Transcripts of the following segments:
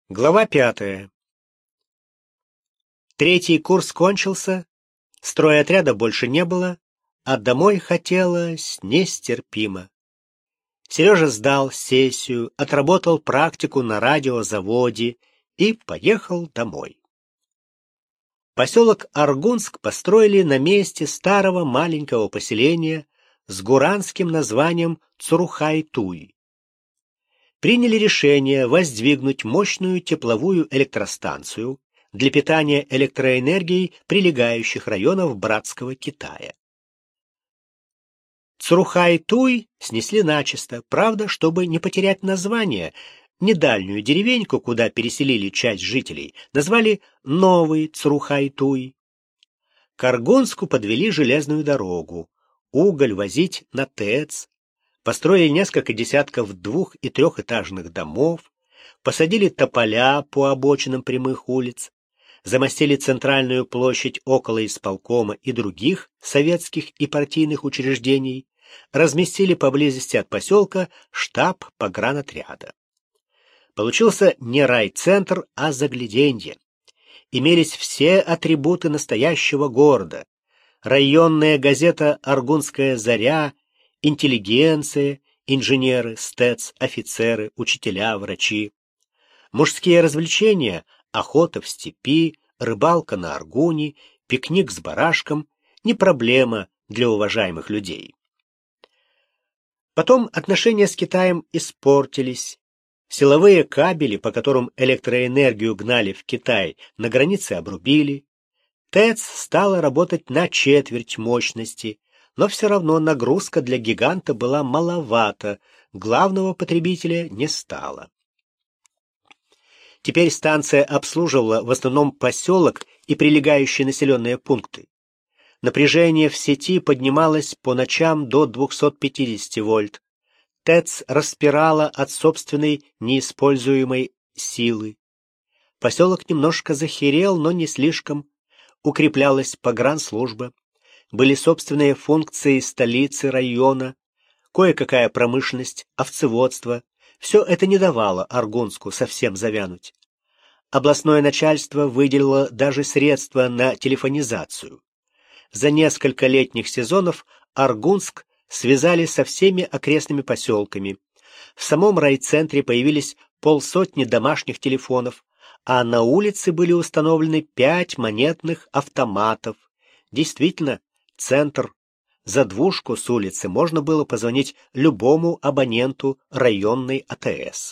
Глава 5. Третий курс кончился, стройотряда больше не было, а домой хотелось нестерпимо. Сережа сдал сессию, отработал практику на радиозаводе и поехал домой. Поселок Аргунск построили на месте старого маленького поселения с гуранским названием Цурухай-Туй. Приняли решение воздвигнуть мощную тепловую электростанцию для питания электроэнергией прилегающих районов братского Китая. Цурухай-Туй снесли начисто, правда, чтобы не потерять название. Недальнюю деревеньку, куда переселили часть жителей, назвали Новый Цурухай-Туй. К Аргунску подвели железную дорогу, уголь возить на ТЭЦ, построили несколько десятков двух- и трехэтажных домов, посадили тополя по обочинам прямых улиц, замостили центральную площадь около исполкома и других советских и партийных учреждений, разместили поблизости от поселка штаб погранотряда. Получился не райцентр, а загляденье. Имелись все атрибуты настоящего города. Районная газета «Аргунская заря», интеллигенция, инженеры, стэц, офицеры, учителя, врачи. Мужские развлечения — охота в степи, рыбалка на Аргуне, пикник с барашком — не проблема для уважаемых людей. Потом отношения с Китаем испортились. Силовые кабели, по которым электроэнергию гнали в Китай, на границе обрубили. ТЭЦ стала работать на четверть мощности, но все равно нагрузка для гиганта была маловата, главного потребителя не стало. Теперь станция обслуживала в основном поселок и прилегающие населенные пункты. Напряжение в сети поднималось по ночам до 250 вольт. ТЭЦ распирала от собственной неиспользуемой силы. Поселок немножко захерел, но не слишком. Укреплялась погранслужба. Были собственные функции столицы района, кое-какая промышленность, овцеводство. Все это не давало Аргунску совсем завянуть. Областное начальство выделило даже средства на телефонизацию. За несколько летних сезонов Аргунск связали со всеми окрестными поселками. В самом райцентре появились полсотни домашних телефонов, а на улице были установлены 5 монетных автоматов. Действительно, центр. За двушку с улицы можно было позвонить любому абоненту районной АТС.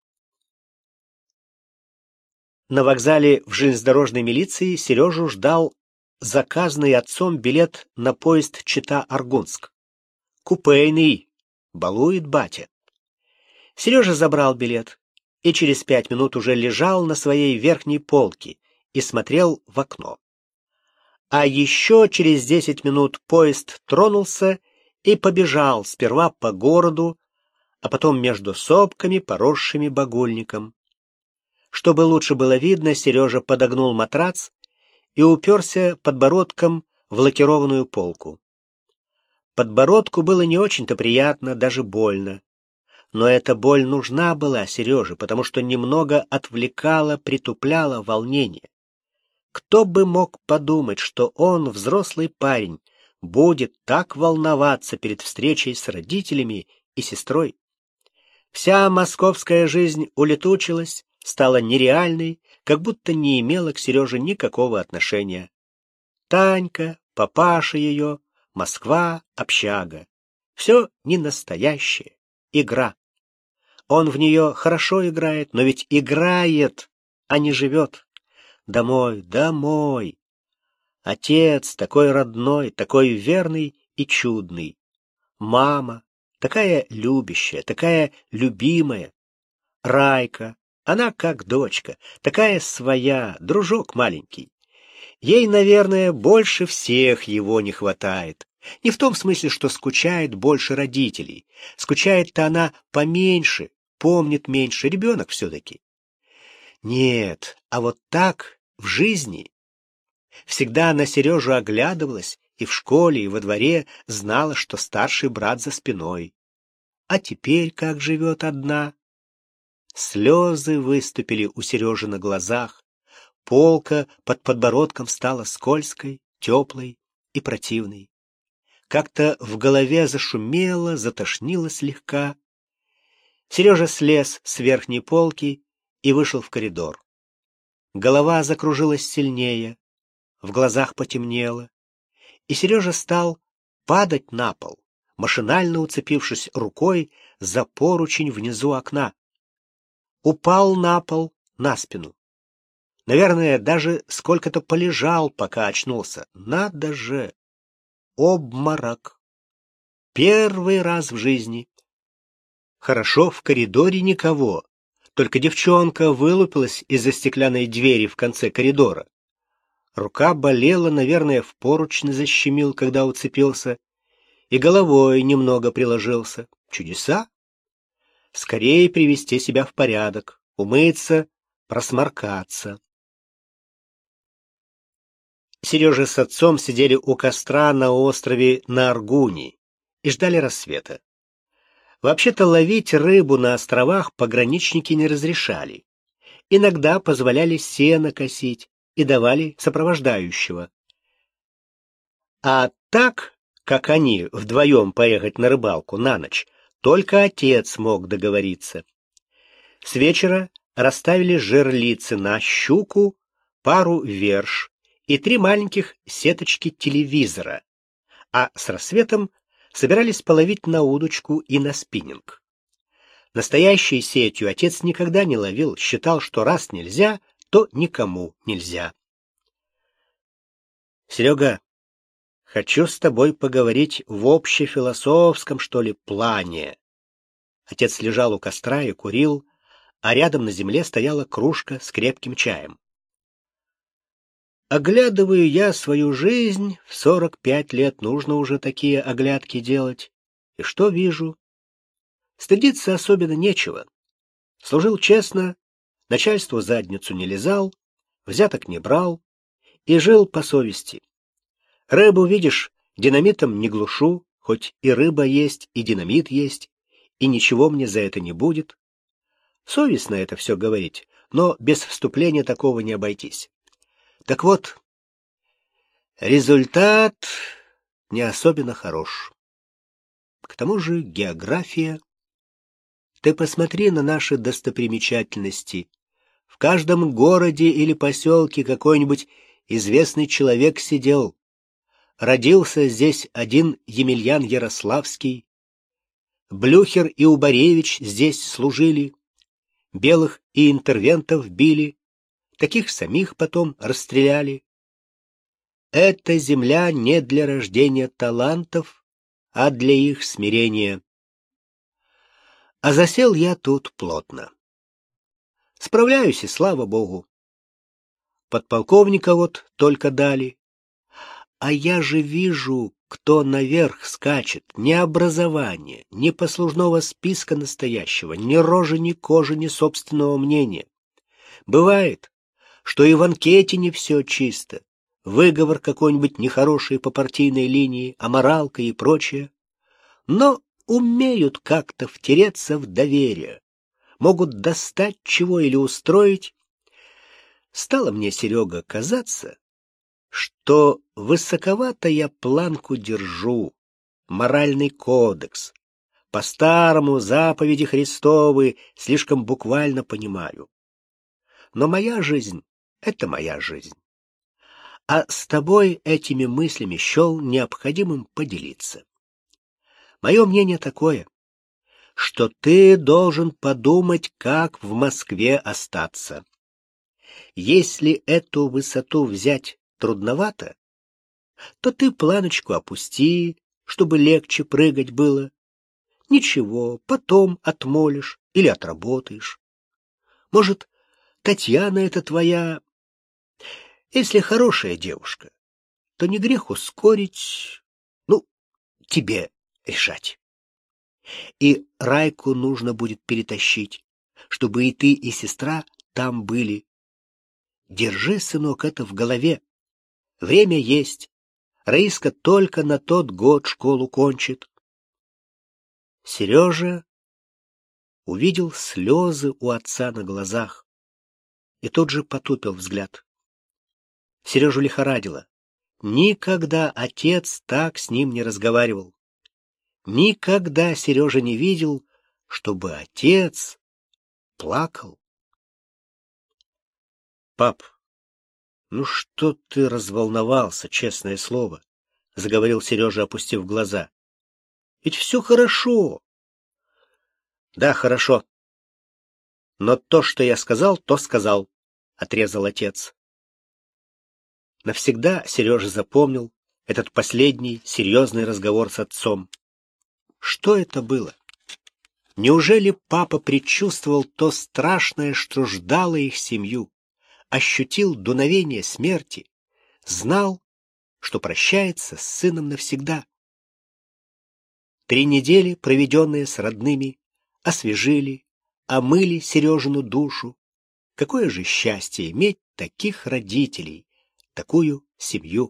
На вокзале в железнодорожной милиции Сережу ждал заказанный отцом билет на поезд Чита-Аргунск. Купейный, балует батя. Сережа забрал билет и через 5 минут уже лежал на своей верхней полке и смотрел в окно. А еще через 10 минут поезд тронулся и побежал сперва по городу, а потом между сопками, поросшими багульником. Чтобы лучше было видно, Сережа подогнул матрац и уперся подбородком в лакированную полку. Подбородку было не очень-то приятно, даже больно. Но эта боль нужна была Сереже, потому что немного отвлекала, притупляла волнение. Кто бы мог подумать, что он, взрослый парень, будет так волноваться перед встречей с родителями и сестрой? Вся московская жизнь улетучилась, стала нереальной, как будто не имела к Сереже никакого отношения. Танька, папаша ее, Москва, общага. Все не настоящее, игра. Он в нее хорошо играет, но ведь играет, а не живет. Домой, домой. Отец такой родной, такой верный и чудный. Мама такая любящая, такая любимая. Райка, она как дочка, такая своя, дружок маленький. Ей, наверное, больше всех его не хватает. Не в том смысле, что скучает больше родителей. Скучает-то она поменьше, помнит меньше, ребенок все-таки. Нет, а вот так в жизни. Всегда на Сережу оглядывалась и в школе, и во дворе знала, что старший брат за спиной. А теперь как живет одна? Слезы выступили у Сережи на глазах, полка под подбородком стала скользкой, теплой и противной. Как-то в голове зашумело, затошнило слегка. Сережа слез с верхней полки и вышел в коридор. Голова закружилась сильнее, в глазах потемнело, и Сережа стал падать на пол, машинально уцепившись рукой за поручень внизу окна. Упал на пол, на спину. Наверное, даже сколько-то полежал, пока очнулся. Надо же! Обморок. Первый раз в жизни. Хорошо, в коридоре никого. Только девчонка вылупилась из-за стеклянной двери в конце коридора. Рука болела, наверное, в поручни защемил, когда уцепился, и головой немного приложился. Чудеса? Скорее привести себя в порядок, умыться, просморкаться. Сережа с отцом сидели у костра на острове на Аргуне и ждали рассвета. Вообще-то ловить рыбу на островах пограничники не разрешали. Иногда позволяли сено косить и давали сопровождающего. А так, как они вдвоем поехать на рыбалку на ночь, только отец мог договориться. С вечера расставили жерлицы на щуку, пару верш и 3 маленьких сеточки телевизора, а с рассветом собирались половить на удочку и на спиннинг. Настоящей сетью отец никогда не ловил, считал, что раз нельзя, то никому нельзя. Серега, хочу с тобой поговорить в общефилософском, что ли, плане. Отец лежал у костра и курил, а рядом на земле стояла кружка с крепким чаем. Оглядываю я свою жизнь, в 45 лет нужно уже такие оглядки делать. И что вижу? Стыдиться особенно нечего. Служил честно, начальству задницу не лизал, взяток не брал и жил по совести. Рыбу, видишь, динамитом не глушу, хоть и рыба есть, и динамит есть, и ничего мне за это не будет. Совестно это все говорить, но без вступления такого не обойтись. Так вот, результат не особенно хорош. К тому же география. Ты посмотри на наши достопримечательности. В каждом городе или поселке какой-нибудь известный человек сидел. Родился здесь один Емельян Ярославский. Блюхер и Убаревич здесь служили. Белых и интервентов били. Таких самих потом расстреляли. Эта земля не для рождения талантов, а для их смирения. А засел я тут плотно. Справляюсь, и слава богу. Подполковника вот только дали. А я же вижу, кто наверх скачет. Ни образования, ни послужного списка настоящего, ни рожи, ни кожи, ни собственного мнения. Бывает, что и в анкете не все чисто. Выговор какой-нибудь нехороший по партийной линии, аморалка и прочее. Но умеют как-то втереться в доверие. Могут достать чего или устроить. Стало мне, Серега, казаться, что высоковато я планку держу, моральный кодекс. По-старому заповеди Христовы слишком буквально понимаю. Но моя жизнь — это моя жизнь. А с тобой этими мыслями счел необходимым поделиться. Мое мнение такое, что ты должен подумать, как в Москве остаться. Если эту высоту взять трудновато, то ты планочку опусти, чтобы легче прыгать было. Ничего, потом отмолишь или отработаешь. Может, Татьяна это твоя... Если хорошая девушка, то не грех ускорить, тебе решать. И Райку нужно будет перетащить, чтобы и ты, и сестра там были. Держи, сынок, это в голове. Время есть. Раиска только на тот год школу кончит. Сережа увидел слезы у отца на глазах и тут же потупил взгляд. Сережу лихорадило. Никогда отец так с ним не разговаривал. Никогда Сережа не видел, чтобы отец плакал. «Пап, ну что ты разволновался, честное слово?» — заговорил Сережа, опустив глаза. «Ведь все хорошо». «Да, хорошо. Но то, что я сказал, то сказал», — отрезал отец. Навсегда Сережа запомнил этот последний серьезный разговор с отцом. Что это было? Неужели папа предчувствовал то страшное, что ждало их семью, ощутил дуновение смерти, знал, что прощается с сыном навсегда? 3 недели, проведенные с родными, освежили, омыли Сережину душу. Какое же счастье иметь таких родителей, такую семью!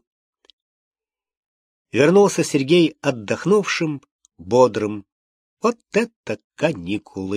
Вернулся Сергей отдохнувшим, бодрым. Вот это каникулы!